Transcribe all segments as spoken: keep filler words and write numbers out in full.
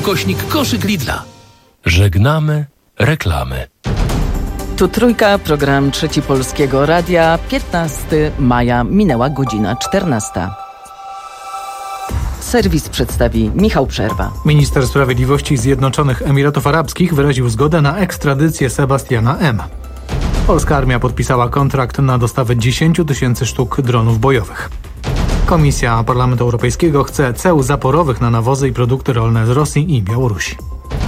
ukośnik koszyk Lidla. Żegnamy reklamy. Tu Trójka, program Trzeci Polskiego Radia, piętnastego maja, minęła godzina czternasta. Serwis przedstawi Michał Przerwa. Minister Sprawiedliwości Zjednoczonych Emiratów Arabskich wyraził zgodę na ekstradycję Sebastiana M. Polska armia podpisała kontrakt na dostawę dziesięć tysięcy sztuk dronów bojowych. Komisja Parlamentu Europejskiego chce ceł zaporowych na nawozy i produkty rolne z Rosji i Białorusi.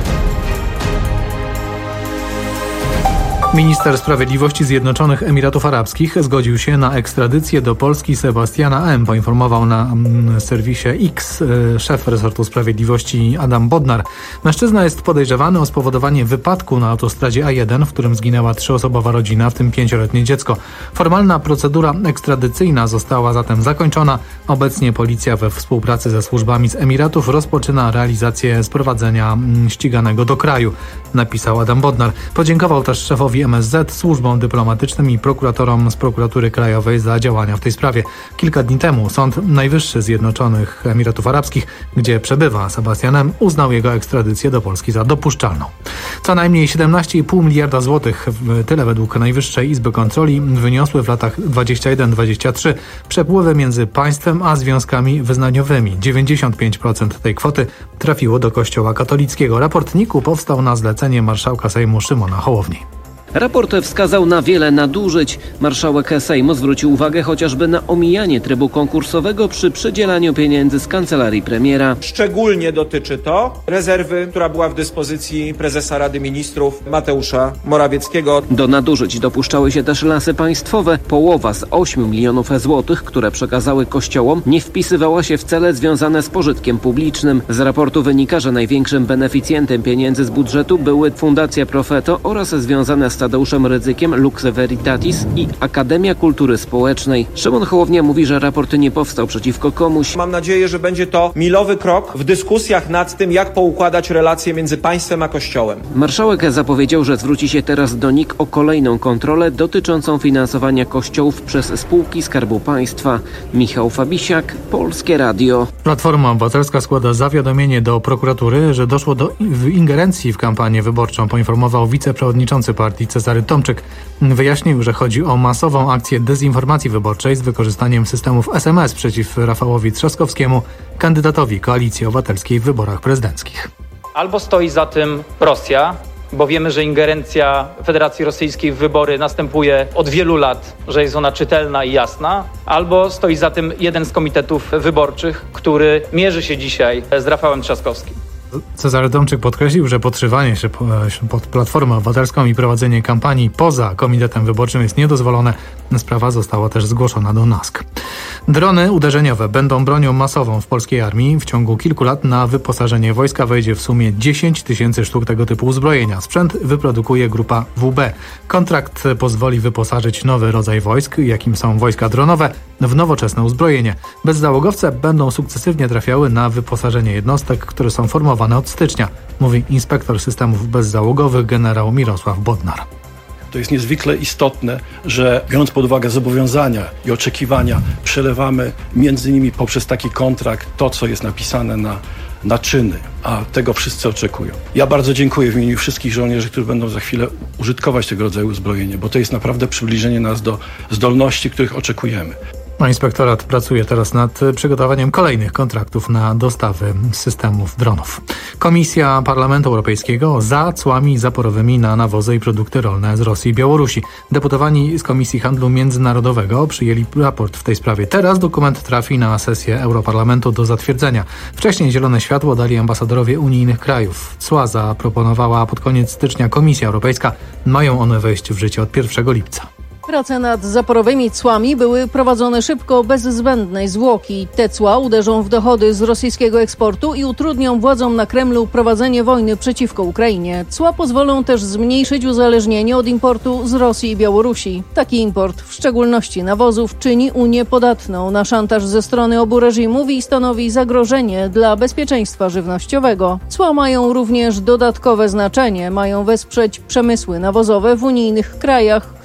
Minister Sprawiedliwości Zjednoczonych Emiratów Arabskich zgodził się na ekstradycję do Polski Sebastiana M., poinformował na serwisie X szef resortu sprawiedliwości Adam Bodnar. Mężczyzna jest podejrzewany o spowodowanie wypadku na autostradzie A jeden, w którym zginęła trzyosobowa rodzina, w tym pięcioletnie dziecko. Formalna procedura ekstradycyjna została zatem zakończona. Obecnie policja we współpracy ze służbami z Emiratów rozpoczyna realizację sprowadzenia ściganego do kraju, napisał Adam Bodnar. Podziękował też szefowi M S Z, służbom dyplomatycznym i prokuratorom z Prokuratury Krajowej za działania w tej sprawie. Kilka dni temu Sąd Najwyższy Zjednoczonych Emiratów Arabskich, gdzie przebywa Sebastian M., uznał jego ekstradycję do Polski za dopuszczalną. Co najmniej siedemnaście i pół miliarda złotych, tyle według Najwyższej Izby Kontroli, wyniosły w latach dwudziestym pierwszym dwudziestym trzecim przepływy między państwem a związkami wyznaniowymi. dziewięćdziesiąt pięć procent tej kwoty trafiło do Kościoła katolickiego. Raport N I K-u powstał na zlecenie marszałka Sejmu Szymona Hołowni. Raport wskazał na wiele nadużyć. Marszałek Sejmu zwrócił uwagę chociażby na omijanie trybu konkursowego przy przydzielaniu pieniędzy z kancelarii premiera. Szczególnie dotyczy to rezerwy, która była w dyspozycji prezesa Rady Ministrów Mateusza Morawieckiego. Do nadużyć dopuszczały się też Lasy Państwowe. Połowa z ośmiu milionów złotych, które przekazały kościołom, nie wpisywała się w cele związane z pożytkiem publicznym. Z raportu wynika, że największym beneficjentem pieniędzy z budżetu były Fundacja Profeto oraz związane z Tadeuszem Rydzykiem Lux Veritatis i Akademia Kultury Społecznej. Szymon Hołownia mówi, że raport nie powstał przeciwko komuś. Mam nadzieję, że będzie to milowy krok w dyskusjach nad tym, jak poukładać relacje między państwem a Kościołem. Marszałek zapowiedział, że zwróci się teraz do N I K o kolejną kontrolę dotyczącą finansowania kościołów przez spółki Skarbu Państwa. Michał Fabisiak, Polskie Radio. Platforma Obywatelska składa zawiadomienie do prokuratury, że doszło do ingerencji w kampanię wyborczą, poinformował wiceprzewodniczący partii Cezary Tomczyk. Wyjaśnił, że chodzi o masową akcję dezinformacji wyborczej z wykorzystaniem systemów S M S przeciw Rafałowi Trzaskowskiemu, kandydatowi Koalicji Obywatelskiej w wyborach prezydenckich. Albo stoi za tym Rosja, bo wiemy, że ingerencja Federacji Rosyjskiej w wybory następuje od wielu lat, że jest ona czytelna i jasna, albo stoi za tym jeden z komitetów wyborczych, który mierzy się dzisiaj z Rafałem Trzaskowskim. Cezary Tomczyk podkreślił, że podszywanie się pod Platformę Obywatelską i prowadzenie kampanii poza komitetem wyborczym jest niedozwolone. Sprawa została też zgłoszona do N A S K. Drony uderzeniowe będą bronią masową w polskiej armii. W ciągu kilku lat na wyposażenie wojska wejdzie w sumie dziesięć tysięcy sztuk tego typu uzbrojenia. Sprzęt wyprodukuje grupa W B. Kontrakt pozwoli wyposażyć nowy rodzaj wojsk, jakim są wojska dronowe, w nowoczesne uzbrojenie. Bezzałogowce będą sukcesywnie trafiały na wyposażenie jednostek, które są formowane od stycznia, mówi inspektor systemów bezzałogowych generał Mirosław Bodnar. To jest niezwykle istotne, że biorąc pod uwagę zobowiązania i oczekiwania, przelewamy między nimi poprzez taki kontrakt to, co jest napisane na, na czyny, a tego wszyscy oczekują. Ja bardzo dziękuję w imieniu wszystkich żołnierzy, którzy będą za chwilę użytkować tego rodzaju uzbrojenie, bo to jest naprawdę przybliżenie nas do zdolności, których oczekujemy. A inspektorat pracuje teraz nad przygotowaniem kolejnych kontraktów na dostawy systemów dronów. Komisja Parlamentu Europejskiego za cłami zaporowymi na nawozy i produkty rolne z Rosji i Białorusi. Deputowani z Komisji Handlu Międzynarodowego przyjęli raport w tej sprawie. Teraz dokument trafi na sesję Europarlamentu do zatwierdzenia. Wcześniej zielone światło dali ambasadorowie unijnych krajów. Cła zaproponowała pod koniec stycznia Komisja Europejska. Mają one wejść w życie od pierwszego lipca. Prace nad zaporowymi cłami były prowadzone szybko, bez zbędnej zwłoki. Te cła uderzą w dochody z rosyjskiego eksportu i utrudnią władzom na Kremlu prowadzenie wojny przeciwko Ukrainie. Cła pozwolą też zmniejszyć uzależnienie od importu z Rosji i Białorusi. Taki import, w szczególności nawozów, czyni Unię podatną na szantaż ze strony obu reżimów i stanowi zagrożenie dla bezpieczeństwa żywnościowego. Cła mają również dodatkowe znaczenie. Mają wesprzeć przemysły nawozowe w unijnych krajach,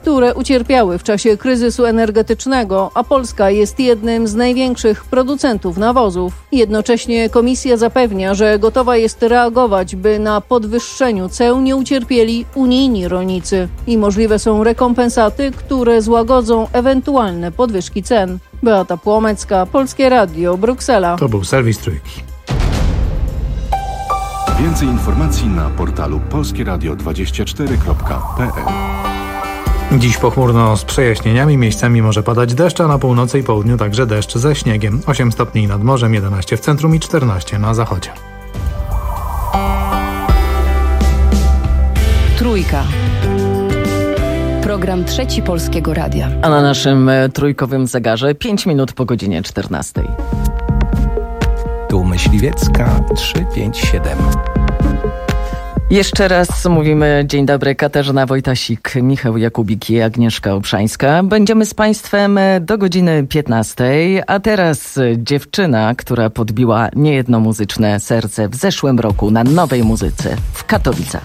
które ucierpiały w czasie kryzysu energetycznego, a Polska jest jednym z największych producentów nawozów. Jednocześnie komisja zapewnia, że gotowa jest reagować, by na podwyższeniu ceł nie ucierpieli unijni rolnicy i możliwe są rekompensaty, które złagodzą ewentualne podwyżki cen. Beata Płomecka, Polskie Radio, Bruksela. To był serwis Trójki. Więcej informacji na portalu polskieradio dwadzieścia cztery kropka p l. Dziś pochmurno z przejaśnieniami, miejscami może padać deszcz, a na północy i południu także deszcz ze śniegiem. osiem stopni nad morzem, jedenaście w centrum i czternaście na zachodzie. Trójka. Program Trzeci Polskiego Radia. A na naszym trójkowym zegarze pięć minut po godzinie czternastej. Tu Myśliwiecka trzysta pięćdziesiąt siedem. Jeszcze raz mówimy dzień dobry, Katarzyna Wojtasik, Michał Jakubik i Agnieszka Obszańska. Będziemy z Państwem do godziny piętnastej, a teraz dziewczyna, która podbiła niejedno muzyczne serce w zeszłym roku na Nowej Muzyce w Katowicach.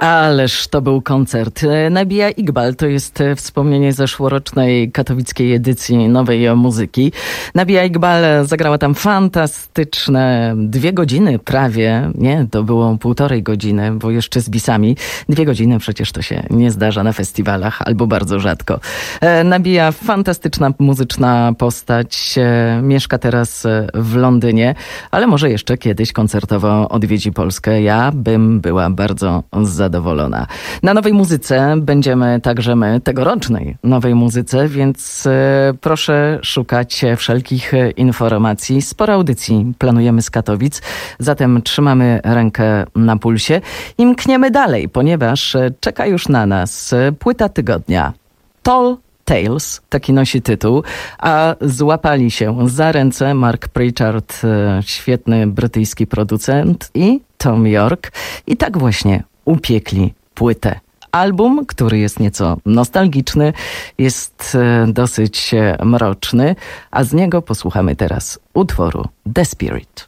Ależ to był koncert. Nabija Iqbal to jest wspomnienie zeszłorocznej katowickiej edycji Nowej Muzyki. Nabija Iqbal zagrała tam fantastyczne dwie godziny prawie. Nie, to było półtorej godziny, bo jeszcze z bisami. Dwie godziny przecież to się nie zdarza na festiwalach, albo bardzo rzadko. Nabija fantastyczna muzyczna postać. Mieszka teraz w Londynie, ale może jeszcze kiedyś koncertowo odwiedzi Polskę. Ja bym była bardzo zadowolona. Zadowolona. Na Nowej Muzyce będziemy także my, tegorocznej Nowej Muzyce, więc e, proszę szukać wszelkich informacji. Sporo audycji planujemy z Katowic, zatem trzymamy rękę na pulsie i mkniemy dalej, ponieważ czeka już na nas płyta tygodnia. Tall Tales, taki nosi tytuł, a złapali się za ręce Mark Pritchard, świetny brytyjski producent, i Tom York, i tak właśnie upiekli płytę. Album, który jest nieco nostalgiczny, jest dosyć mroczny, a z niego posłuchamy teraz utworu The Spirit.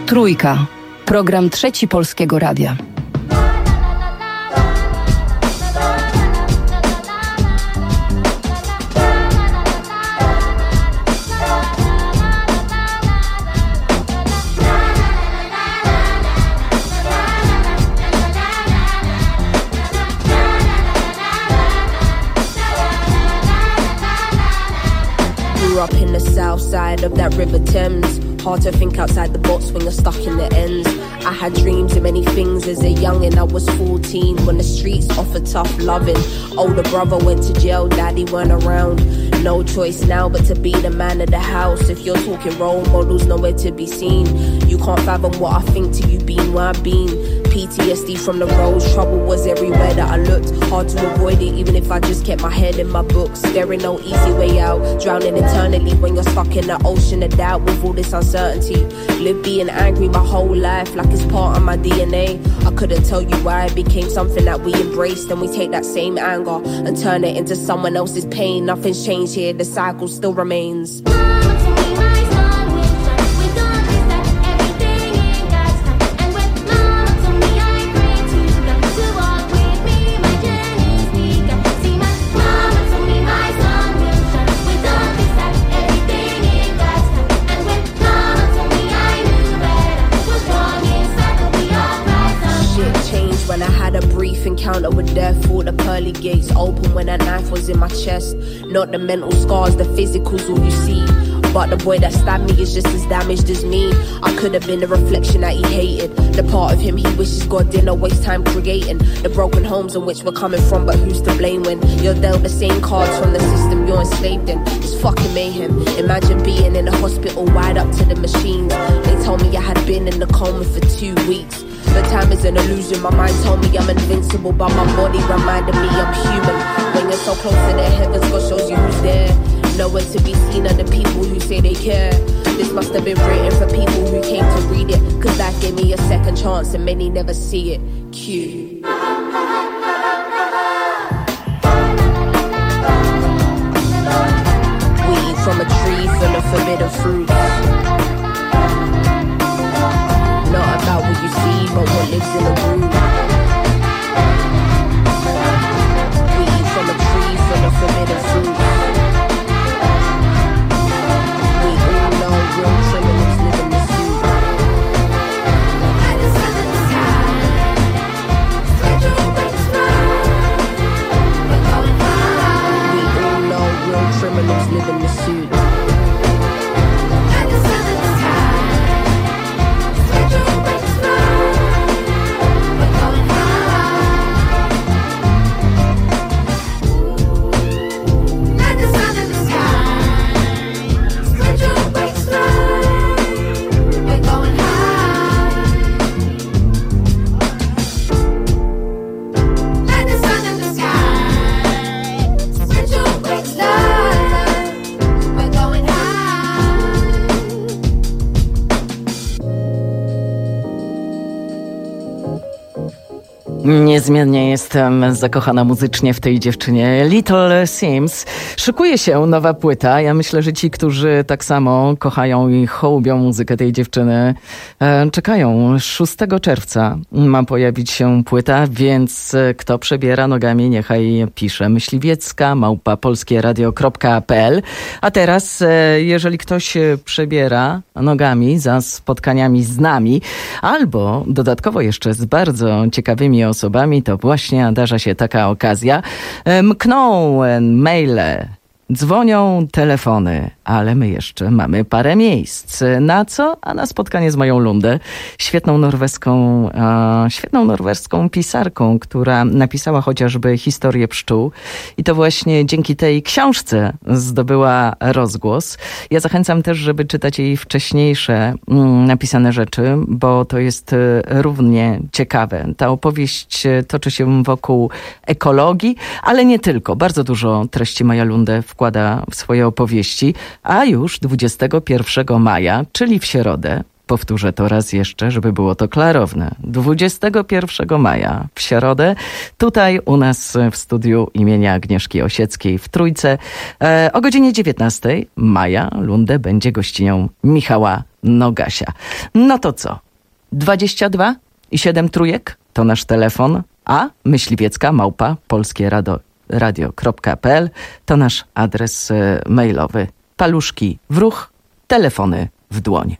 Trójka. Program Trzeci Polskiego Radia. Up in the south side of that River Thames. Hard to think outside the box when you're stuck in the ends. I had dreams of many things as a youngin'. I was fourteen when the streets offered tough loving. Older brother went to jail, daddy weren't around. No choice now but to be the man of the house. If you're talking role models, nowhere to be seen. You can't fathom what I think till you been where I've been. P T S D from the roads, trouble was everywhere that I looked. Hard to avoid it even if I just kept my head in my books. There ain't no easy way out, drowning eternally when you're stuck in the ocean of doubt with all this uncertainty. Live being angry my whole life like it's part of my D N A. I couldn't tell you why it became something that we embraced. Then we take that same anger and turn it into someone else's pain. Nothing's changed here, the cycle still remains. Encounter with death, all the pearly gates open when that knife was in my chest. Not the mental scars, the physical's all you see. But the boy that stabbed me is just as damaged as me. I could have been the reflection that he hated, the part of him he wishes God didn't waste time creating. The broken homes in which we're coming from, but who's to blame when you're dealt the same cards from the system you're enslaved in? It's fucking mayhem. Imagine being in a hospital wired up to the machines. They told me I had been in the coma for two weeks. But time is an illusion, my mind told me I'm invincible, but my body reminded me I'm human. When you're so close to the heavens, God shows you who's there. Nowhere to be seen are the people who say they care. This must have been written for people who came to read it, cause that gave me a second chance and many never see it. Q. We eat from a tree full of forbidden fruits. Not about what you see, but what lives in the room. We eat from a tree full of forbidden fruit. We all know real criminals live in the suit. I just look at the sky. Spread your wings wide. We're going high. We all know real criminals live in the suit. Niezmiennie jestem zakochana muzycznie w tej dziewczynie. Little Sims. Szykuje się nowa płyta. Ja myślę, że ci, którzy tak samo kochają i hołubią muzykę tej dziewczyny, czekają. szóstego czerwca ma pojawić się płyta, więc kto przebiera nogami, niechaj pisze. Myśliwiecka małpa polskieradio kropka p l. A teraz, jeżeli ktoś przebiera nogami za spotkaniami z nami, albo dodatkowo jeszcze z bardzo ciekawymi osobami, to właśnie nadarza się taka okazja. Mkną maile, dzwonią telefony, ale my jeszcze mamy parę miejsc. Na co? A na spotkanie z Mają Lundę, świetną norweską, e, świetną norweską pisarką, która napisała chociażby Historię pszczół i to właśnie dzięki tej książce zdobyła rozgłos. Ja zachęcam też, żeby czytać jej wcześniejsze mm, napisane rzeczy, bo to jest równie ciekawe. Ta opowieść toczy się wokół ekologii, ale nie tylko. Bardzo dużo treści Maja Lunde wkłada w swoje opowieści, a już dwudziestego pierwszego maja, czyli w środę, powtórzę to raz jeszcze, żeby było to klarowne, dwudziestego pierwszego maja w środę, tutaj u nas w studiu imienia Agnieszki Osieckiej w Trójce, e, o godzinie dziewiętnastej Maja Lunde będzie gościnią Michała Nogasia. No to co? dwadzieścia dwa i siedem trójek to nasz telefon, a myśliwiecka małpa polskie radio kropka p l to nasz adres mailowy. Paluszki w ruch, telefony w dłoń.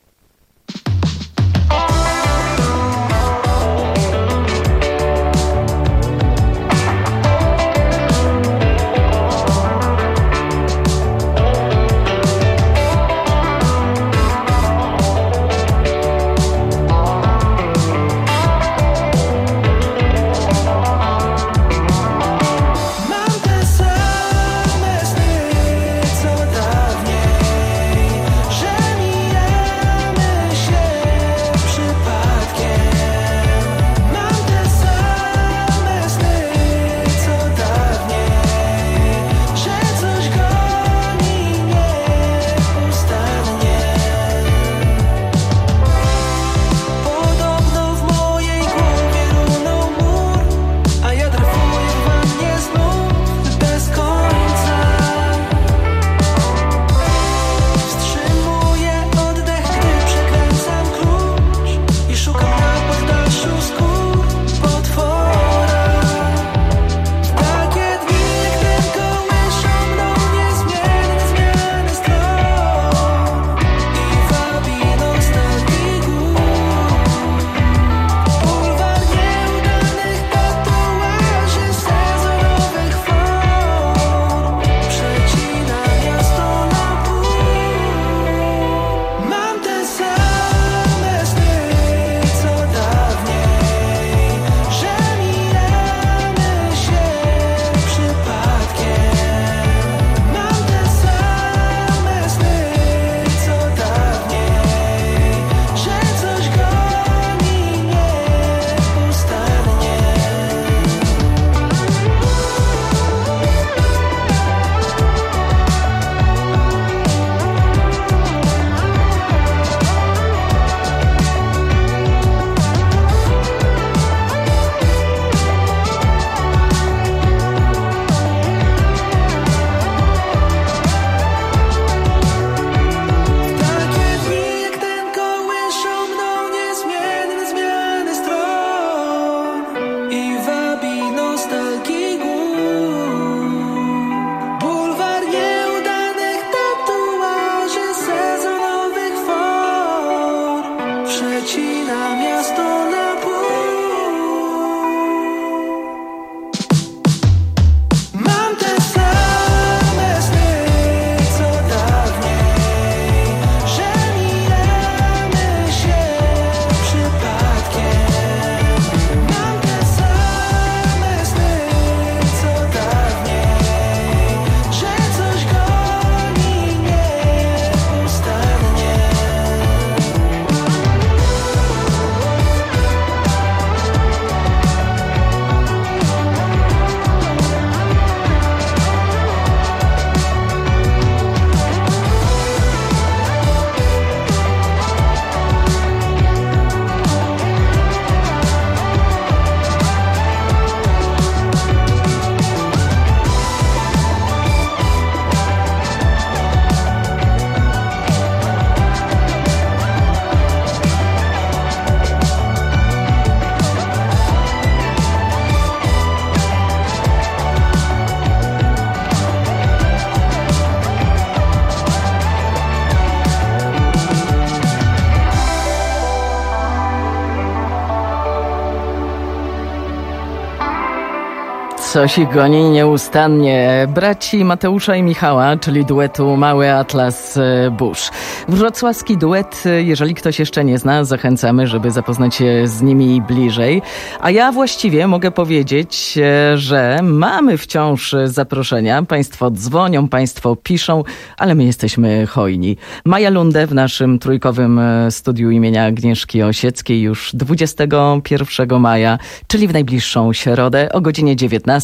Coś ich goni nieustannie. Braci Mateusza i Michała, czyli duetu Mały Atlas Bush. Wrocławski duet, jeżeli ktoś jeszcze nie zna, zachęcamy, żeby zapoznać się z nimi bliżej. A ja właściwie mogę powiedzieć, że mamy wciąż zaproszenia. Państwo dzwonią, państwo piszą, ale my jesteśmy hojni. Maja Lunde w naszym trójkowym studiu imienia Agnieszki Osieckiej już dwudziestego pierwszego maja, czyli w najbliższą środę o godzinie dziewiętnastej.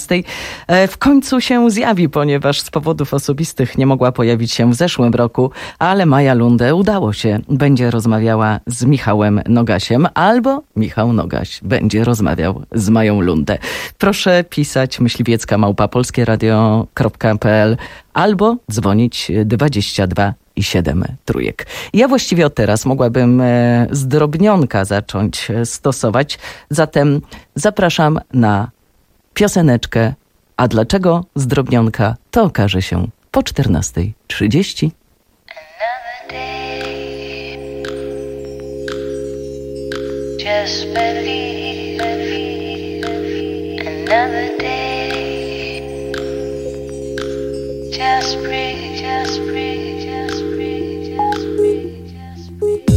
W końcu się zjawi, ponieważ z powodów osobistych nie mogła pojawić się w zeszłym roku, ale Maja Lunde udało się. Będzie rozmawiała z Michałem Nogasiem, albo Michał Nogaś będzie rozmawiał z Mają Lundę. Proszę pisać myśliwiecka małpa polskie radio kropka p l albo dzwonić dwadzieścia dwa i siedem trójek. Ja właściwie od teraz mogłabym e, zdrobnionka zacząć stosować, zatem zapraszam na pioseneczkę. A dlaczego zdrobnionka, to okaże się po czternasta trzydzieści. Just believe, another day. Just breathe, just breathe, just breathe, just breathe, just breathe.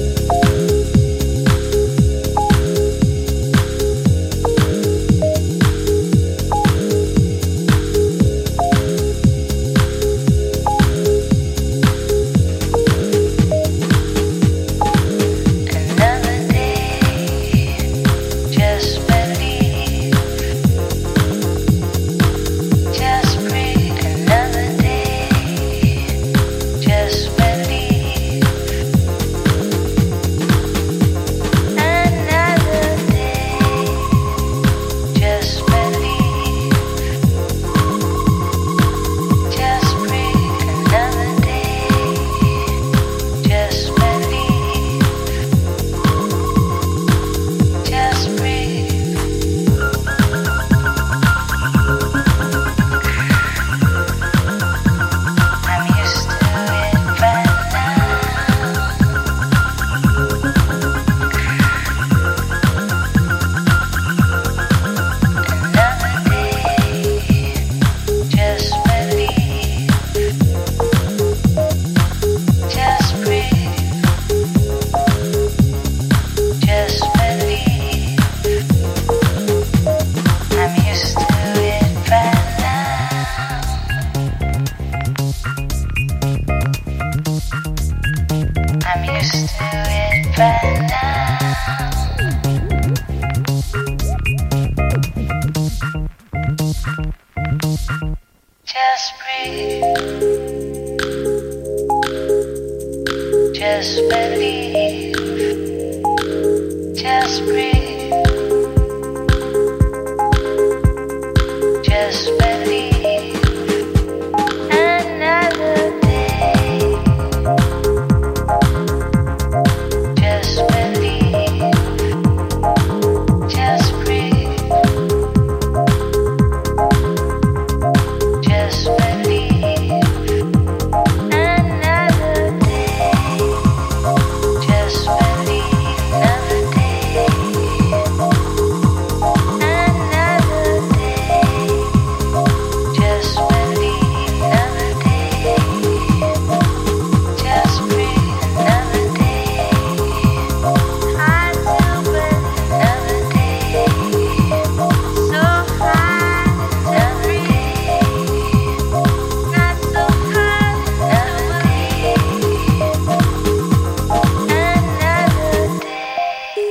Just breathe. Just believe. Just breathe. Just believe. Another day. Just believe. Just breathe. Just believe. Another day. Just believe. Another day. Another day. Just believe. Another day. Just breathe. Another day. I do believe. Another day. So high to breathe. Not so high to believe. Another day.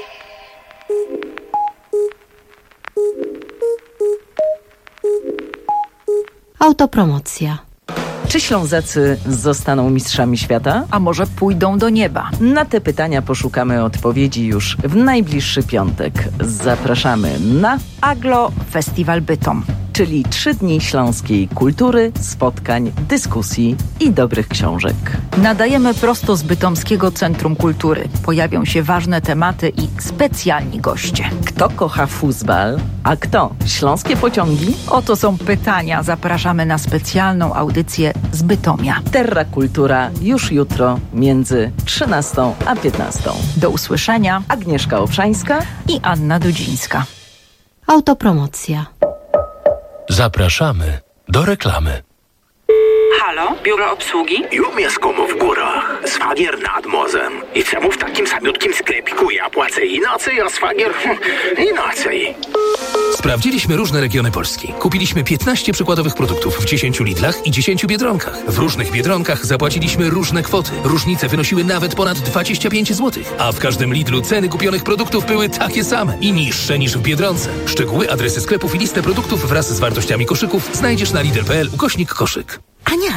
Autopromocja. Czy Ślązacy zostaną mistrzami świata? A może pójdą do nieba? Na te pytania poszukamy odpowiedzi już w najbliższy piątek. Zapraszamy na Aglo Festiwal Bytom. czyli trzy dni śląskiej kultury, spotkań, dyskusji i dobrych książek. Nadajemy prosto z Bytomskiego Centrum Kultury. Pojawią się ważne tematy i specjalni goście. Kto kocha fuzbal, a kto śląskie pociągi? Oto są pytania. Zapraszamy na specjalną audycję z Bytomia. Terra Kultura już jutro między trzynastą a piętnastą. Do usłyszenia. Agnieszka Obszańska i Anna Dudzińska. Autopromocja. Zapraszamy do reklamy. Halo, biuro obsługi? Jo mieszkam w górach, szwagier nad morzem. I czemu w takim samiutkim sklepiku ja płacę inaczej, a szwagier inaczej? Sprawdziliśmy różne regiony Polski. Kupiliśmy piętnaście przykładowych produktów w dziesięciu Lidlach i dziesięciu Biedronkach. W różnych Biedronkach zapłaciliśmy różne kwoty. Różnice wynosiły nawet ponad dwadzieścia pięć złotych. A w każdym Lidlu ceny kupionych produktów były takie same i niższe niż w Biedronce. Szczegóły, adresy sklepów i listę produktów wraz z wartościami koszyków znajdziesz na lidl kropka p l ukośnik koszyk. Ania,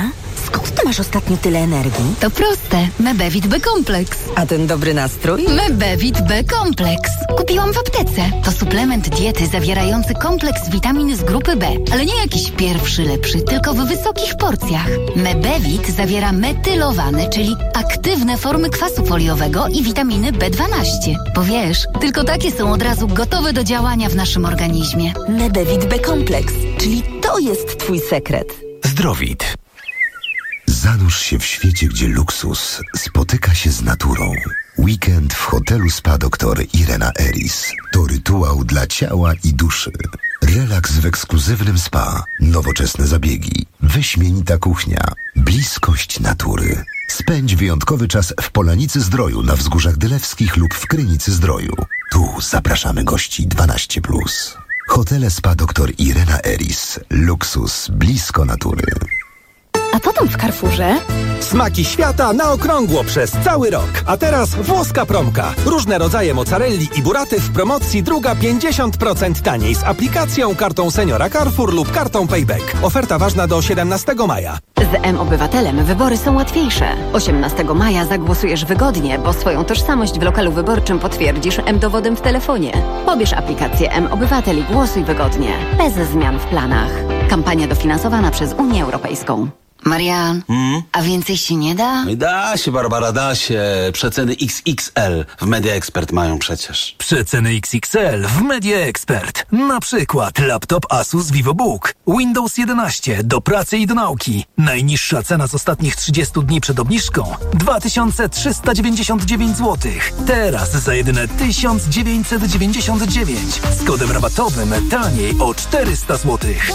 skąd ty masz ostatnio tyle energii? To proste. Mebevit B-kompleks. A ten dobry nastrój? Mebevit B-kompleks. Kupiłam w aptece. To suplement diety zawierający kompleks witamin z grupy B. Ale nie jakiś pierwszy lepszy, tylko w wysokich porcjach. Mebevit zawiera metylowane, czyli aktywne formy kwasu foliowego i witaminy B dwanaście. Bo wiesz, tylko takie są od razu gotowe do działania w naszym organizmie. Mebevit B-kompleks, czyli to jest twój sekret. Zdrowit. Zanurz się w świecie, gdzie luksus spotyka się z naturą. Weekend w hotelu Spa doktor Irena Eris to rytuał dla ciała i duszy. Relaks w ekskluzywnym spa, nowoczesne zabiegi, wyśmienita kuchnia, bliskość natury. Spędź wyjątkowy czas w Polanicy Zdroju na Wzgórzach Dylewskich lub w Krynicy Zdroju. Tu zapraszamy gości dwanaście plus. Hotele Spa doktor Irena Eris. Luksus blisko natury. A co tam w Carrefourze? Smaki świata na okrągło przez cały rok. A teraz włoska promka. Różne rodzaje mozzarelli i buraty w promocji, druga pięćdziesiąt procent taniej z aplikacją, kartą seniora Carrefour lub kartą Payback. Oferta ważna do siedemnastego maja. Z M-Obywatelem wybory są łatwiejsze. osiemnastego maja zagłosujesz wygodnie, bo swoją tożsamość w lokalu wyborczym potwierdzisz M-dowodem w telefonie. Pobierz aplikację M-Obywatel i głosuj wygodnie. Bez zmian w planach. Kampania dofinansowana przez Unię Europejską. Marian, Hmm? a więcej się nie da? Da się, Barbara, da się. Przeceny X X L w Media Expert mają przecież. Przeceny X X L w Media Expert. Na przykład laptop Asus VivoBook, Windows jedenaście do pracy i do nauki. Najniższa cena z ostatnich trzydziestu dni przed obniżką dwa tysiące trzysta dziewięćdziesiąt dziewięć złotych. Teraz za jedyne tysiąc dziewięćset dziewięćdziesiąt dziewięć. Z kodem rabatowym taniej o czterysta złotych.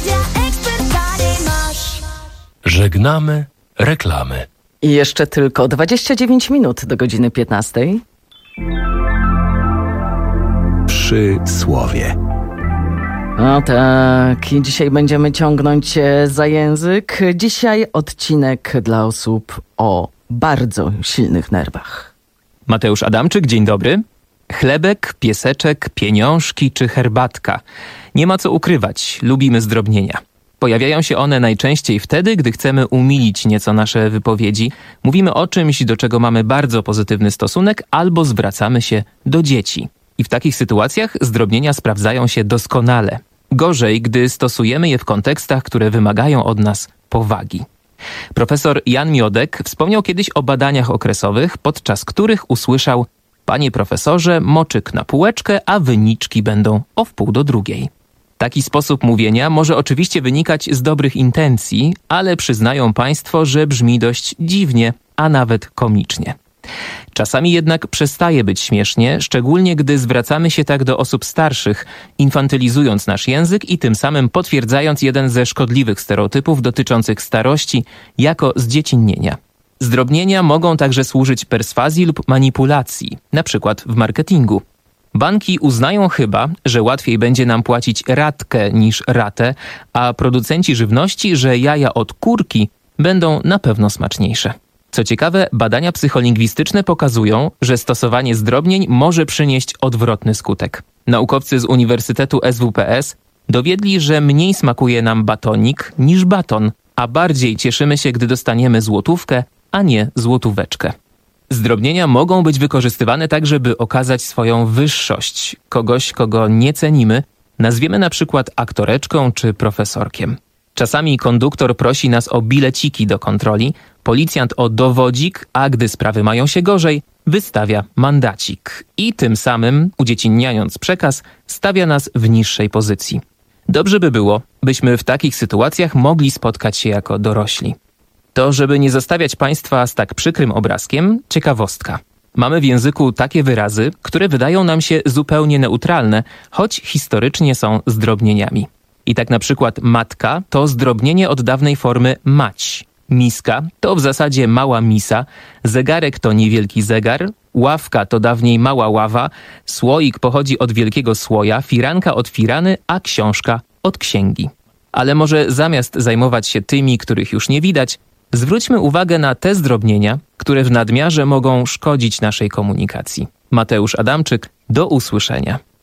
Żegnamy reklamy. I jeszcze tylko dwadzieścia dziewięć minut do godziny piętnastej. Przysłowie. No tak, i dzisiaj będziemy ciągnąć się za język. Dzisiaj odcinek dla osób o bardzo silnych nerwach. Mateusz Adamczyk, dzień dobry. Chlebek, pieseczek, pieniążki czy herbatka. Nie ma co ukrywać, lubimy zdrobnienia. Pojawiają się one najczęściej wtedy, gdy chcemy umilić nieco nasze wypowiedzi, mówimy o czymś, do czego mamy bardzo pozytywny stosunek, albo zwracamy się do dzieci. I w takich sytuacjach zdrobnienia sprawdzają się doskonale. Gorzej, gdy stosujemy je w kontekstach, które wymagają od nas powagi. Profesor Jan Miodek wspomniał kiedyś o badaniach okresowych, podczas których usłyszał: panie profesorze, moczyk na półeczkę, a wyniczki będą o wpół do drugiej. Taki sposób mówienia może oczywiście wynikać z dobrych intencji, ale przyznają państwo, że brzmi dość dziwnie, a nawet komicznie. Czasami jednak przestaje być śmiesznie, szczególnie gdy zwracamy się tak do osób starszych, infantylizując nasz język i tym samym potwierdzając jeden ze szkodliwych stereotypów dotyczących starości jako zdziecinnienia. Zdrobnienia mogą także służyć perswazji lub manipulacji, na przykład w marketingu. Banki uznają chyba, że łatwiej będzie nam płacić ratkę niż ratę, a producenci żywności, że jaja od kurki będą na pewno smaczniejsze. Co ciekawe, badania psycholingwistyczne pokazują, że stosowanie zdrobnień może przynieść odwrotny skutek. Naukowcy z Uniwersytetu S W P S dowiedli, że mniej smakuje nam batonik niż baton, a bardziej cieszymy się, gdy dostaniemy złotówkę, a nie złotóweczkę. Zdrobnienia mogą być wykorzystywane tak, żeby okazać swoją wyższość. Kogoś, kogo nie cenimy, nazwiemy na przykład aktoreczką czy profesorkiem. Czasami konduktor prosi nas o bileciki do kontroli, policjant o dowodzik, a gdy sprawy mają się gorzej, wystawia mandacik. I tym samym, udziecinniając przekaz, stawia nas w niższej pozycji. Dobrze by było, byśmy w takich sytuacjach mogli spotkać się jako dorośli. To, żeby nie zostawiać państwa z tak przykrym obrazkiem, ciekawostka. Mamy w języku takie wyrazy, które wydają nam się zupełnie neutralne, choć historycznie są zdrobnieniami. I tak na przykład matka to zdrobnienie od dawnej formy mać. Miska to w zasadzie mała misa, zegarek to niewielki zegar, ławka to dawniej mała ława, słoik pochodzi od wielkiego słoja, firanka od firany, a książka od księgi. Ale może zamiast zajmować się tymi, których już nie widać, zwróćmy uwagę na te zdrobnienia, które w nadmiarze mogą szkodzić naszej komunikacji. Mateusz Adamczyk, do usłyszenia.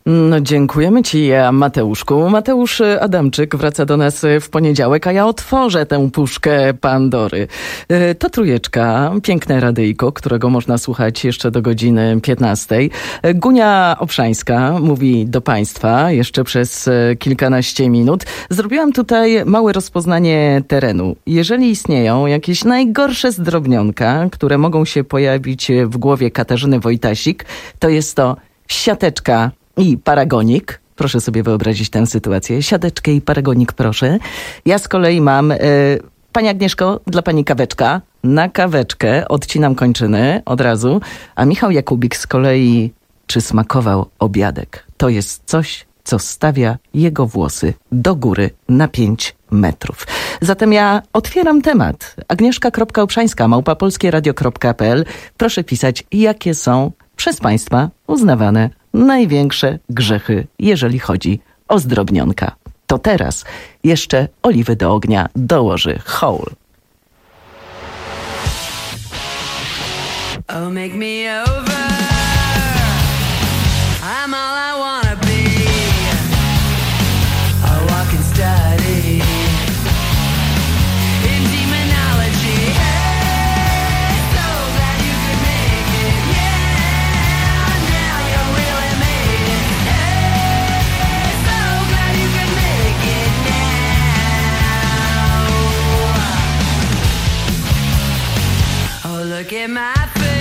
No dziękujemy Ci, Mateuszku. Mateusz Adamczyk wraca do nas w poniedziałek, a ja otworzę tę puszkę Pandory. To trójeczka, piękne radyjko, którego można słuchać jeszcze do godziny piętnastej. Gunia Obszańska mówi do Państwa jeszcze przez kilkanaście minut. Zrobiłam tutaj małe rozpoznanie terenu. Jeżeli istnieją jakieś najgorsze zdrobnionka, które mogą się pojawić w głowie Katarzyny Wojtasik, to jest to siateczka i paragonik. Proszę sobie wyobrazić tę sytuację. Siateczkę i paragonik, proszę. Ja z kolei mam, y, pani Agnieszko, dla pani kaweczka. Na kaweczkę odcinam kończyny od razu. A Michał Jakubik z kolei, czy smakował obiadek? To jest coś, co stawia jego włosy do góry na pięć metrów. Zatem ja otwieram temat. Agnieszka.obszańska, małpa polskieradio kropka pe el. Proszę pisać, jakie są przez Państwa uznawane największe grzechy, jeżeli chodzi o zdrobnionka. To teraz jeszcze oliwy do ognia dołoży Howl. Oh, make me over. I'm all I wanna be. I walk and study in demonology. Hey, so glad you could make it. Yeah, now you really made it. Hey, so glad you could make it now. Oh, look at my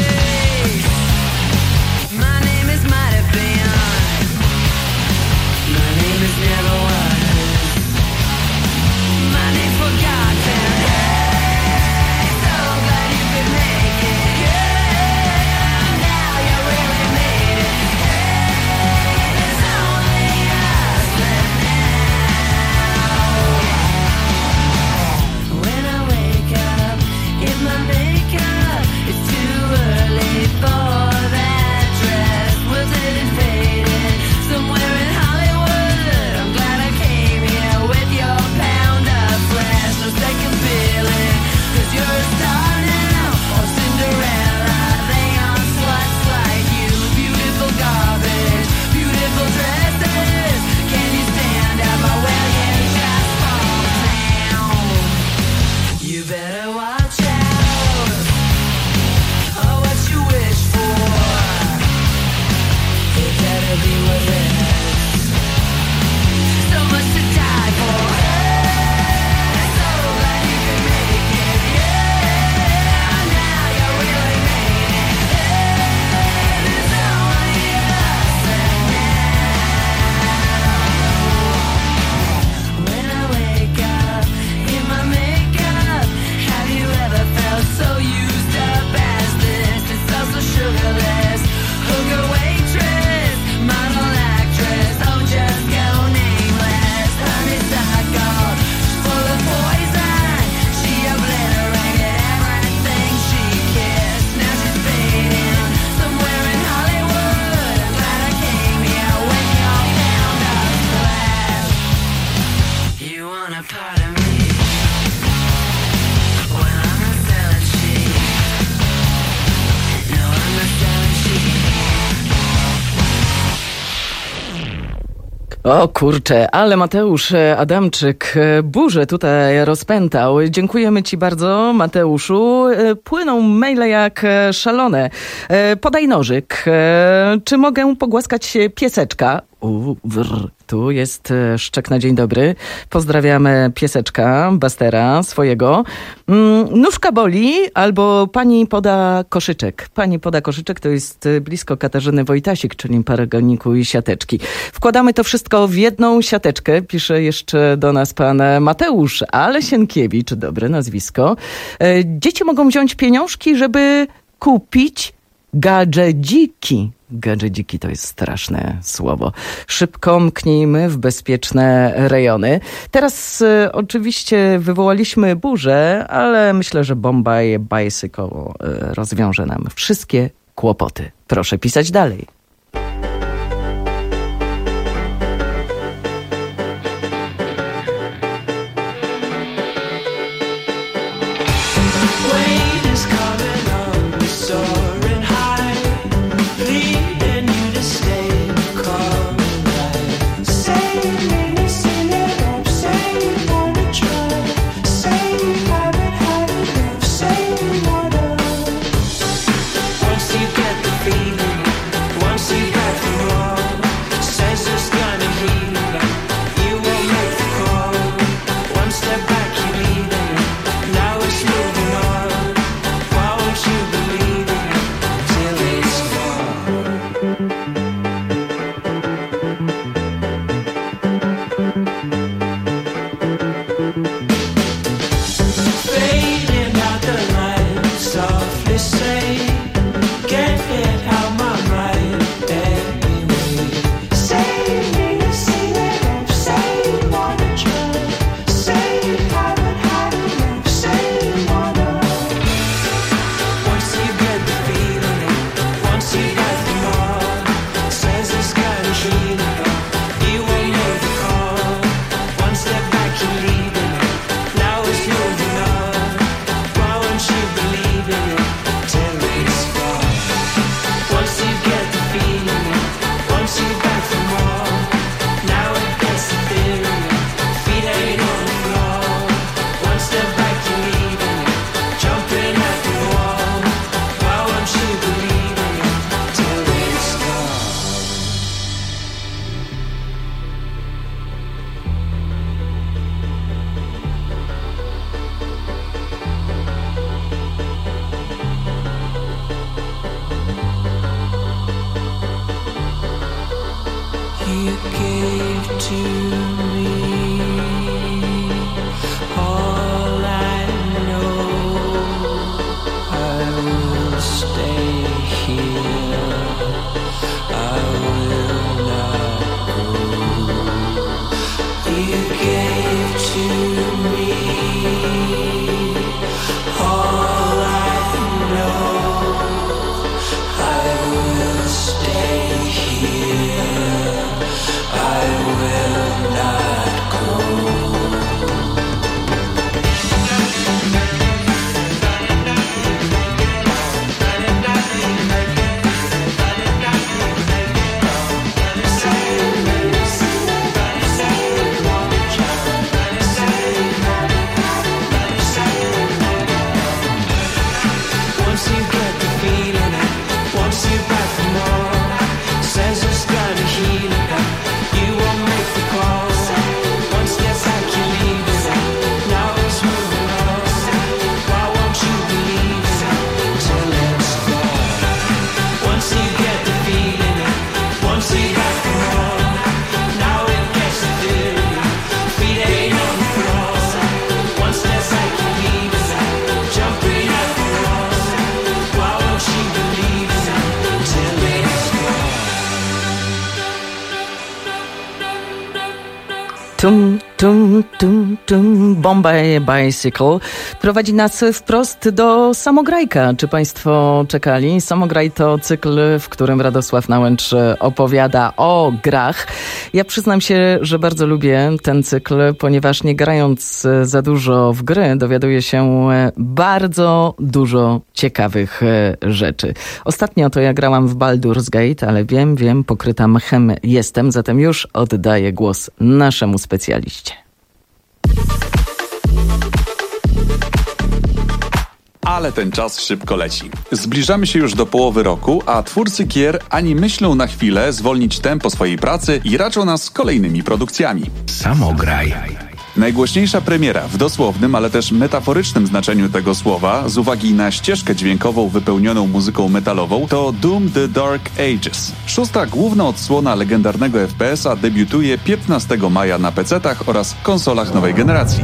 O kurczę, ale Mateusz Adamczyk burzę tutaj rozpętał. Dziękujemy Ci bardzo, Mateuszu. Płyną maile jak szalone. Podaj nożyk. Czy mogę pogłaskać pieseczka? U, wr. Tu jest szczek na dzień dobry. Pozdrawiamy pieseczka, Bastera, swojego. Mm, nóżka boli albo pani poda koszyczek. Pani poda koszyczek to jest blisko Katarzyny Wojtasik, czyli paragoniku i siateczki. Wkładamy to wszystko w jedną siateczkę. Pisze jeszcze do nas pan Mateusz Alesienkiewicz, dobre nazwisko. Dzieci mogą wziąć pieniążki, żeby kupić gadżeciki. Gadżeciki to jest straszne słowo. Szybko mknijmy w bezpieczne rejony. Teraz y, oczywiście wywołaliśmy burzę, ale myślę, że Bombay Bicycle y, rozwiąże nam wszystkie kłopoty. Proszę pisać dalej. Soaring high, leading you to stay calm. Tum, tum, tum, tum, Bombay Bicycle prowadzi nas wprost do Samograjka. Czy Państwo czekali? Samograj to cykl, w którym Radosław Nałęcz opowiada o grach. Ja przyznam się, że bardzo lubię ten cykl, ponieważ nie grając za dużo w gry, dowiaduję się bardzo dużo ciekawych rzeczy. Ostatnio to ja grałam w Baldur's Gate, ale wiem, wiem, pokryta mchem jestem, zatem już oddaję głos naszemu specjaliście. Ale ten czas szybko leci. Zbliżamy się już do połowy roku, a twórcy gier ani myślą na chwilę zwolnić tempo swojej pracy i raczą nas kolejnymi produkcjami. Samograj. Najgłośniejsza premiera w dosłownym, ale też metaforycznym znaczeniu tego słowa, z uwagi na ścieżkę dźwiękową wypełnioną muzyką metalową, to Doom The Dark Ages. Szósta główna odsłona legendarnego F P S-a debiutuje piętnastego maja na pecetach oraz konsolach nowej generacji.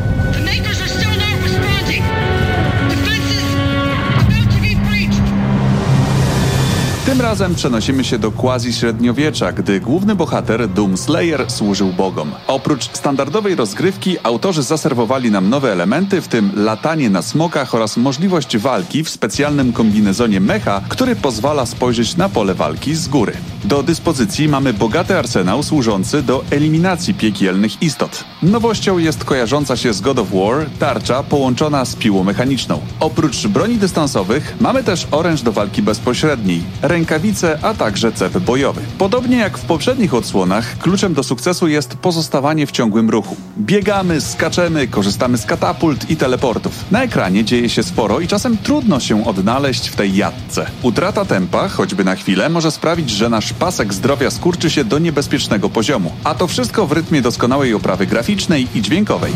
Tym razem przenosimy się do quasi-średniowiecza, gdy główny bohater Doom Slayer służył bogom. Oprócz standardowej rozgrywki autorzy zaserwowali nam nowe elementy, w tym latanie na smokach oraz możliwość walki w specjalnym kombinezonie mecha, który pozwala spojrzeć na pole walki z góry. Do dyspozycji mamy bogaty arsenał służący do eliminacji piekielnych istot. Nowością jest kojarząca się z God of War tarcza połączona z piłą mechaniczną. Oprócz broni dystansowych mamy też oręż do walki bezpośredniej, rękawice, a także cep bojowy. Podobnie jak w poprzednich odsłonach, kluczem do sukcesu jest pozostawanie w ciągłym ruchu. Biegamy, skaczemy, korzystamy z katapult i teleportów. Na ekranie dzieje się sporo i czasem trudno się odnaleźć w tej jatce. Utrata tempa, choćby na chwilę, może sprawić, że nasz pasek zdrowia skurczy się do niebezpiecznego poziomu. A to wszystko w rytmie doskonałej oprawy graficznej i dźwiękowej.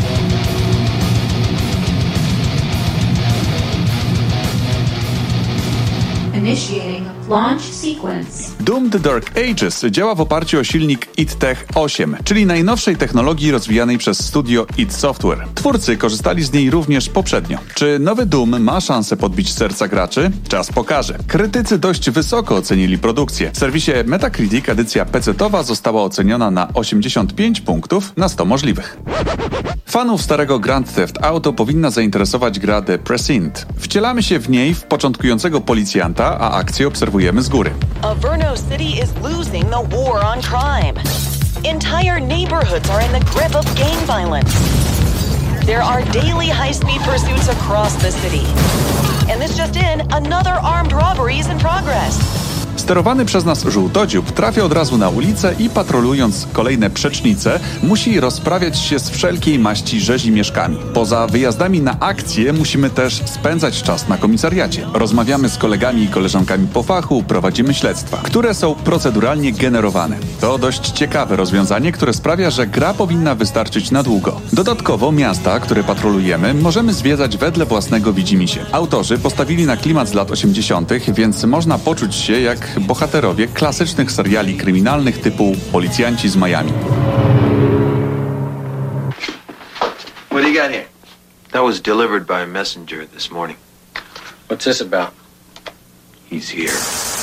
Initiating launch sequence. Doom The Dark Ages działa w oparciu o silnik id Tech osiem, czyli najnowszej technologii rozwijanej przez studio id Software. Twórcy korzystali z niej również poprzednio. Czy nowy Doom ma szansę podbić serca graczy? Czas pokaże. Krytycy dość wysoko ocenili produkcję. W serwisie Metacritic edycja pecetowa została oceniona na osiemdziesiąt pięć punktów na sto możliwych. Fanów starego Grand Theft Auto powinna zainteresować gra The Precinct. Wcielamy się w niej w początkującego policjanta, a akcję obserwujemy z góry. Averno City is losing the war on crime. Entire neighborhoods are in the grip of gang violence. There are daily high-speed pursuits across the city. And this just in, another armed robbery is in progress. Sterowany przez nas żółtodziób trafia od razu na ulicę i patrolując kolejne przecznice musi rozprawiać się z wszelkiej maści rzezimieszkami. Poza wyjazdami na akcje musimy też spędzać czas na komisariacie. Rozmawiamy z kolegami i koleżankami po fachu, prowadzimy śledztwa, które są proceduralnie generowane. To dość ciekawe rozwiązanie, które sprawia, że gra powinna wystarczyć na długo. Dodatkowo miasta, które patrolujemy, możemy zwiedzać wedle własnego widzimisię. Autorzy postawili na klimat z lat osiemdziesiątych, więc można poczuć się jak bohaterowie klasycznych seriali kryminalnych typu Policjanci z Miami. That was delivered by a messenger this morning. What's this about? He's here.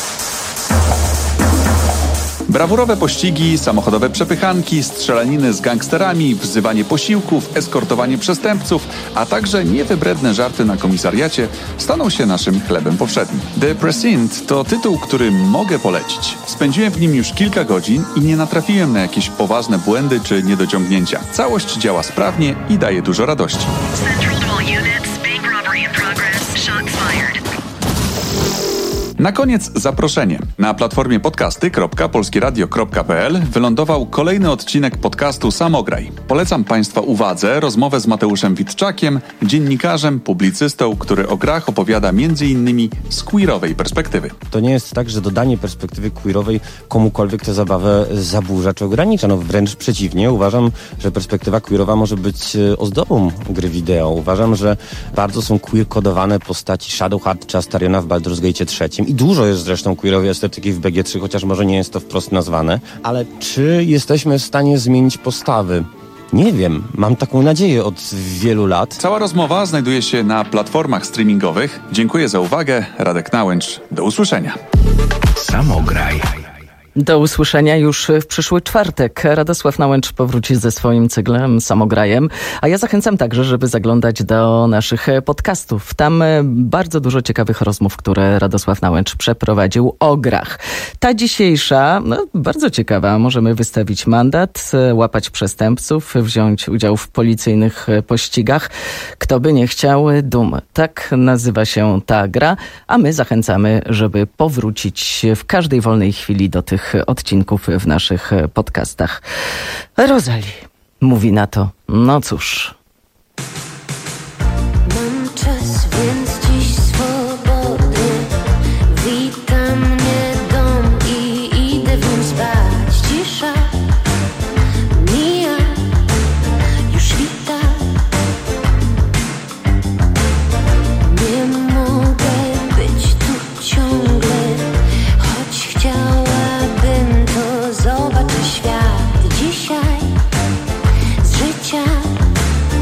Brawurowe pościgi, samochodowe przepychanki, strzelaniny z gangsterami, wzywanie posiłków, eskortowanie przestępców, a także niewybredne żarty na komisariacie staną się naszym chlebem powszednim. The Precinct to tytuł, który mogę polecić. Spędziłem w nim już kilka godzin i nie natrafiłem na jakieś poważne błędy czy niedociągnięcia. Całość działa sprawnie i daje dużo radości. Central to all units. Bank robbery in progress. Shots fired. Na koniec zaproszenie. Na platformie podcasty kropka polskieradio kropka p l wylądował kolejny odcinek podcastu Samograj. Polecam Państwa uwadze rozmowę z Mateuszem Witczakiem, dziennikarzem, publicystą, który o grach opowiada między innymi z queerowej perspektywy. To nie jest tak, że dodanie perspektywy queerowej komukolwiek tę zabawę zaburza czy ogranicza. No wręcz przeciwnie. Uważam, że perspektywa queerowa może być ozdobą gry wideo. Uważam, że bardzo są queer-kodowane postaci Shadowheart czy Astariona w Baldur's Gate trzecim. I dużo jest zresztą queerowej estetyki w B G trzy, chociaż może nie jest to wprost nazwane. Ale czy jesteśmy w stanie zmienić postawy? Nie wiem. Mam taką nadzieję od wielu lat. Cała rozmowa znajduje się na platformach streamingowych. Dziękuję za uwagę. Radek Nałęcz. Do usłyszenia. Samograj. Do usłyszenia już w przyszły czwartek. Radosław Nałęcz powróci ze swoim cyklem Samograjem, a ja zachęcam także, żeby zaglądać do naszych podcastów. Tam bardzo dużo ciekawych rozmów, które Radosław Nałęcz przeprowadził o grach. Ta dzisiejsza, no, bardzo ciekawa. Możemy wystawić mandat, łapać przestępców, wziąć udział w policyjnych pościgach. Kto by nie chciał, Doom. Tak nazywa się ta gra, a my zachęcamy, żeby powrócić w każdej wolnej chwili do tych odcinków w naszych podcastach. Rosalie mówi na to, no cóż. Mam czas, więc dziś swobody. Wita mnie dom i idę w nim spać. Cisza mija, już wita. Nie mogę być tu ciągle, choć chciałabym to zobaczyć świat dzisiaj z życia.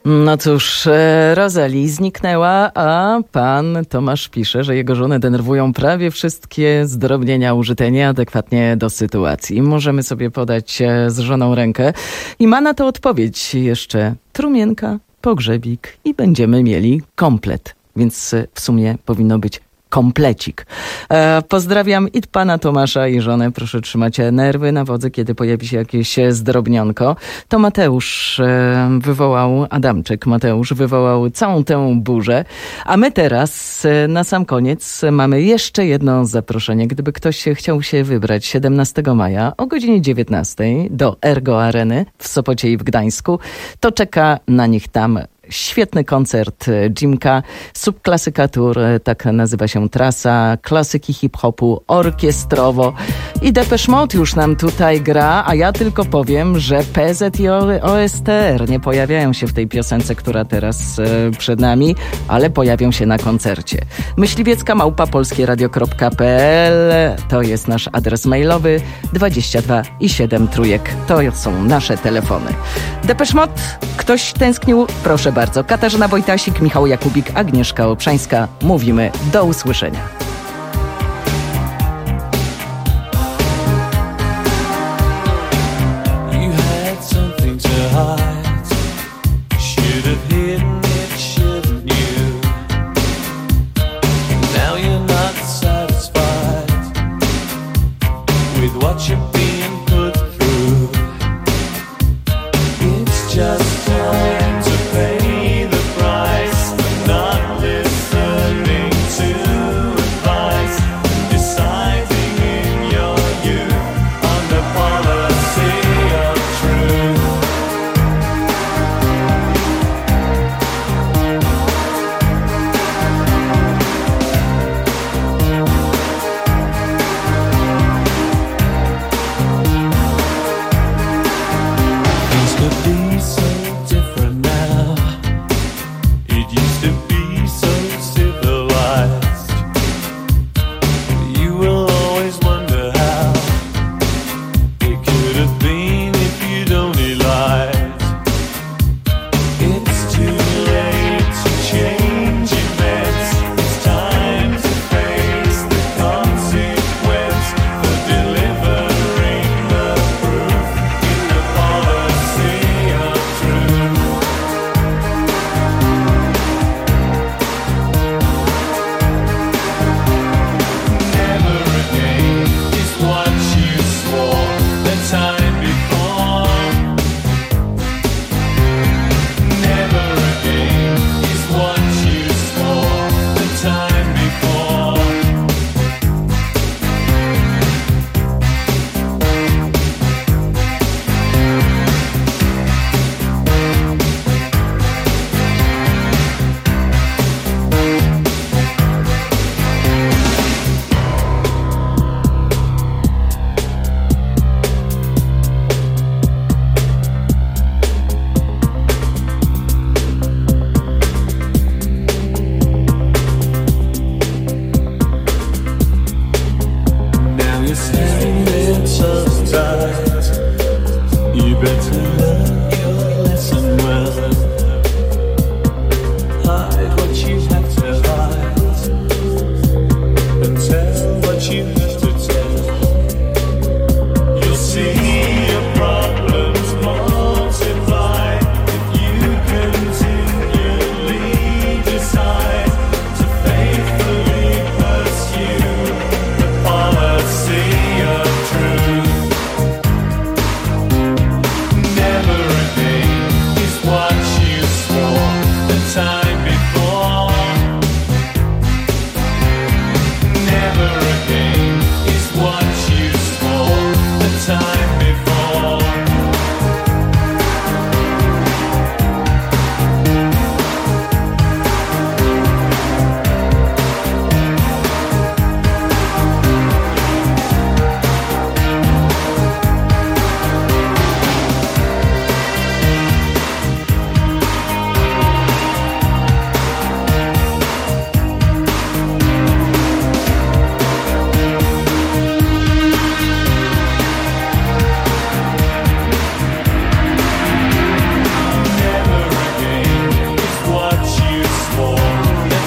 No cóż, e, Rozali zniknęła, a pan Tomasz pisze, że jego żonę denerwują prawie wszystkie zdrobnienia użyte nieadekwatnie do sytuacji. Możemy sobie podać e, z żoną rękę i ma na to odpowiedź jeszcze trumienka, pogrzebik i będziemy mieli komplet. Więc e, w sumie powinno być komplecik. E, pozdrawiam i pana Tomasza i żonę. Proszę trzymać nerwy na wodzy, kiedy pojawi się jakieś zdrobnionko. To Mateusz e, wywołał, Adamczyk Mateusz wywołał całą tę burzę. A my teraz e, na sam koniec mamy jeszcze jedno zaproszenie. Gdyby ktoś chciał się wybrać siedemnastego maja o godzinie dziewiętnastej do Ergo Areny w Sopocie i w Gdańsku, to czeka na nich tam świetny koncert Jimka, Subklasyka Tour, tak nazywa się trasa, klasyki hip-hopu, orkiestrowo i Depeche Mode już nam tutaj gra, a ja tylko powiem, że P Z i O S T R nie pojawiają się w tej piosence, która teraz e, przed nami, ale pojawią się na koncercie. Myśliwiecka małpa polskieradio kropka p l to jest nasz adres mailowy, dwadzieścia dwa i siedem trójek to są nasze telefony. Depeche Mode, ktoś tęsknił? Proszę bardzo. Katarzyna Wojtasik, Michał Jakubik, Agnieszka Obszańska. Mówimy do usłyszenia. You had something to hide. Should have hidden it, shouldn't you? Now you're not satisfied with what you're being put through. It's just time to pay.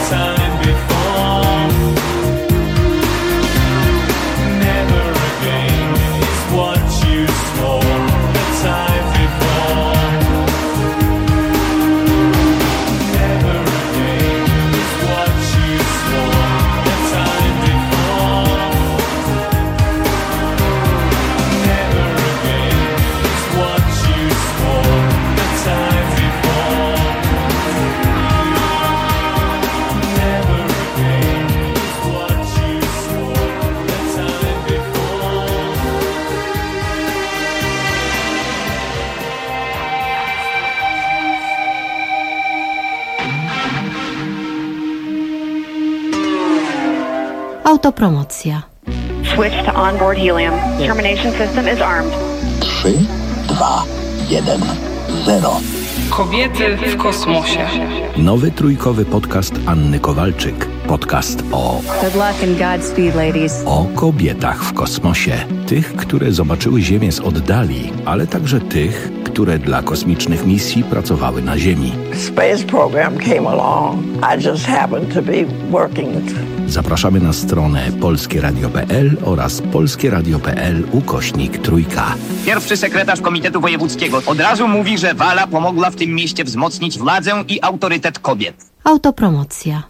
time before. Never again is what you swore the time before. Never again is what you swore the time before. Never again is what you swore the time before. Never again is what you swore the time before. Autopromocja. Switch to onboard helium. Termination system is armed. trzy, dwa, jeden, zero. Kobiety w kosmosie. Nowy trójkowy podcast Anny Kowalczyk. Podcast o... Good luck and Godspeed, ladies. o kobietach w kosmosie. Tych, które zobaczyły Ziemię z oddali, ale także tych, które dla kosmicznych misji pracowały na Ziemi. Space program came along. I just happened to be working. Zapraszamy na stronę polskie radio kropka p l oraz polskie radio kropka p l ukośnik trójka. Pierwszy sekretarz Komitetu Wojewódzkiego od razu mówi, że Wala pomogła w tym mieście wzmocnić władzę i autorytet kobiet. Autopromocja.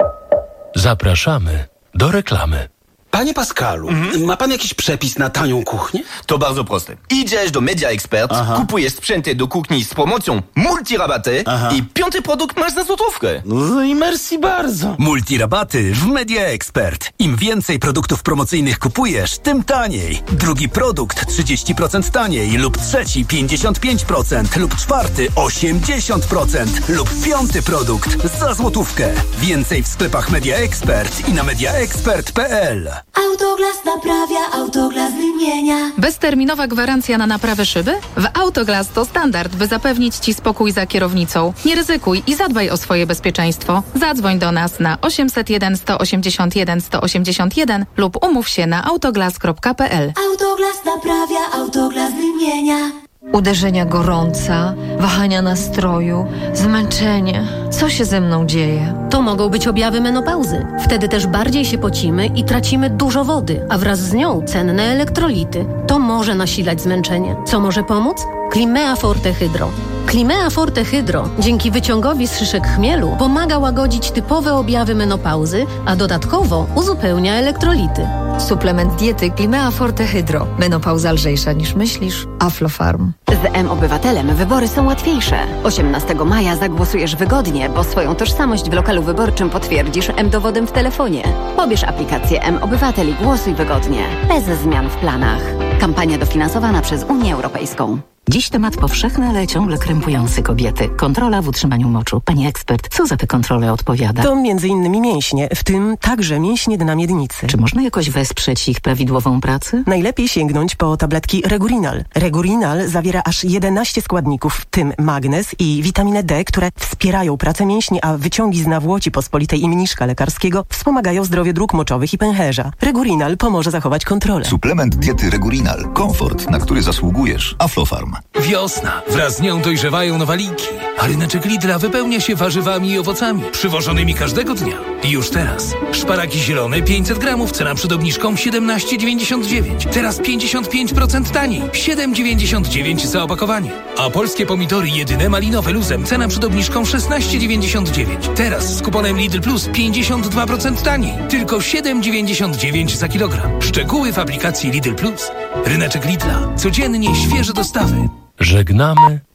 Zapraszamy do reklamy. Panie Pascalu, Mhm. ma pan jakiś przepis na tanią kuchnię? To bardzo proste. Idziesz do Media Expert, Aha. kupujesz sprzęty do kuchni z promocją multirabaty Aha. i piąty produkt masz za złotówkę. No i merci bardzo. Multirabaty w Media Expert. Im więcej produktów promocyjnych kupujesz, tym taniej. Drugi produkt trzydzieści procent taniej lub trzeci pięćdziesiąt pięć procent lub czwarty osiemdziesiąt procent lub piąty produkt za złotówkę. Więcej w sklepach Media Expert i na media expert kropka p l. Autoglas naprawia, Autoglas wymienia. Bezterminowa gwarancja na naprawę szyby? W Autoglas to standard, by zapewnić Ci spokój za kierownicą. Nie ryzykuj i zadbaj o swoje bezpieczeństwo. Zadzwoń do nas na osiemset jeden, sto osiemdziesiąt jeden, sto osiemdziesiąt jeden lub umów się na autoglas kropka p l. Autoglas naprawia, Autoglas wymienia. Uderzenia gorąca, wahania nastroju, zmęczenie. Co się ze mną dzieje? To mogą być objawy menopauzy. Wtedy też bardziej się pocimy i tracimy dużo wody, a wraz z nią cenne elektrolity. To może nasilać zmęczenie. Co może pomóc? Climea Forte Hydro. Climea Forte Hydro dzięki wyciągowi z szyszek chmielu pomaga łagodzić typowe objawy menopauzy, a dodatkowo uzupełnia elektrolity. Suplement diety Climea Forte Hydro. Menopauza lżejsza niż myślisz. Aflofarm. Z M-Obywatelem wybory są łatwiejsze. osiemnastego maja zagłosujesz wygodnie, bo swoją tożsamość w lokalu wyborczym potwierdzisz M-Dowodem w telefonie. Pobierz aplikację M-Obywatel i głosuj wygodnie. Bez zmian w planach. Kampania dofinansowana przez Unię Europejską. Dziś temat powszechny, ale ciągle krępujący kobiety. Kontrola w utrzymaniu moczu. Pani ekspert, co za tę kontrolę odpowiada? To między innymi mięśnie, w tym także mięśnie dna miednicy. Czy można jakoś wesprzeć ich prawidłową pracę? Najlepiej sięgnąć po tabletki Regurinal. Regurinal zawiera aż jedenaście składników, w tym magnez i witaminę D, które wspierają pracę mięśni, a wyciągi z nawłoci pospolitej i mniszka lekarskiego wspomagają zdrowie dróg moczowych i pęcherza. Regurinal pomoże zachować kontrolę. Suplement diety Regurinal. Komfort, na który zasługujesz. Aflofarm. Wiosna. Wraz z nią dojrzewają nowaliki, a ryneczek Lidla wypełnia się warzywami i owocami, przywożonymi każdego dnia. I już teraz. Szparagi zielone pięćset gramów, cena przed obniżką siedemnaście dziewięćdziesiąt dziewięć. Teraz pięćdziesiąt pięć procent taniej. siedem dziewięćdziesiąt dziewięć za opakowanie. A polskie pomidory jedyne malinowe luzem, cena przed obniżką szesnaście dziewięćdziesiąt dziewięć. Teraz z kuponem Lidl Plus pięćdziesiąt dwa procent taniej. Tylko siedem dziewięćdziesiąt dziewięć za kilogram. Szczegóły w aplikacji Lidl Plus. Ryneczek Lidla. Codziennie świeże dostawy. Żegnamy